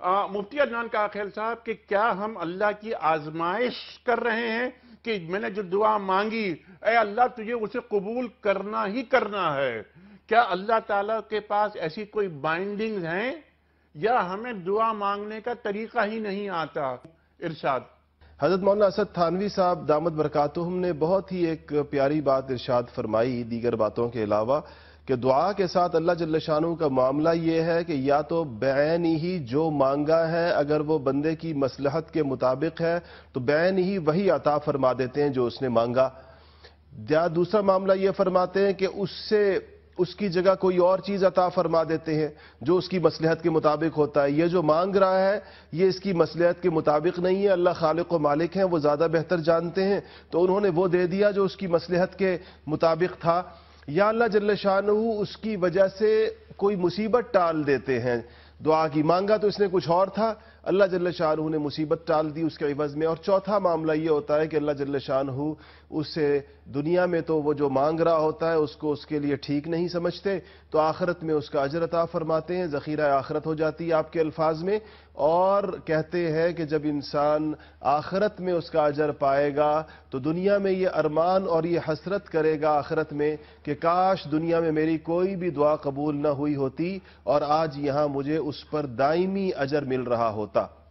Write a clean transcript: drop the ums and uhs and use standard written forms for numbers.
मुफ्ती अदनान काखेल साहब कि क्या हम अल्लाह की आजमाइश कर रहे हैं कि मैंने जो दुआ मांगी, ए अल्लाह तुझे उसे कबूल करना ही करना है? क्या अल्लाह ताला के पास ऐसी कोई बाइंडिंग्स हैं या हमें दुआ मांगने का तरीका ही नहीं आता? इरशाद। हजरत मौलाना असद थानवी साहब दामद बरकातुहुम ने बहुत ही एक प्यारी बात इरशाद फरमाई दीगर बातों के अलावा कि दुआ के साथ अल्लाह जल्ल शानहू का मामला यह है कि या तो बैन ही जो मांगा है अगर वो बंदे की मसलहत के मुताबिक है तो बैन ही वही अता फरमा देते हैं जो उसने मांगा, या दूसरा मामला यह फरमाते हैं कि उससे उसकी जगह कोई और चीज अता फरमा देते हैं जो उसकी मसलहत के मुताबिक होता है। ये जो मांग रहा है ये इसकी मसलहत के मुताबिक नहीं है, अल्लाह खालिक व मालिक हैं, वो ज्यादा बेहतर जानते हैं, तो उन्होंने वो दे दिया जो उसकी मसलहत के मुताबिक था। या अल्लाह जल्ल शानहू उसकी वजह से कोई मुसीबत टाल देते हैं। दुआ की मांगा तो इसने कुछ और था, अल्लाह जल्ल शानहू ने मुसीबत टाल दी उसके इवज में। और चौथा मामला ये होता है कि अल्लाह जल्ल शानहू उससे दुनिया में तो वो जो मांग रहा होता है उसको उसके लिए ठीक नहीं समझते, तो आखिरत में उसका अजर अता फरमाते हैं, ज़ख़ीरा आखिरत हो जाती है आपके अल्फाज में। और कहते हैं कि जब इंसान आखिरत में उसका अजर पाएगा तो दुनिया में ये अरमान और ये हसरत करेगा आखिरत में कि काश दुनिया में मेरी कोई भी दुआ कबूल न हुई होती और आज यहां मुझे उस पर दायमी अजर मिल रहा होता।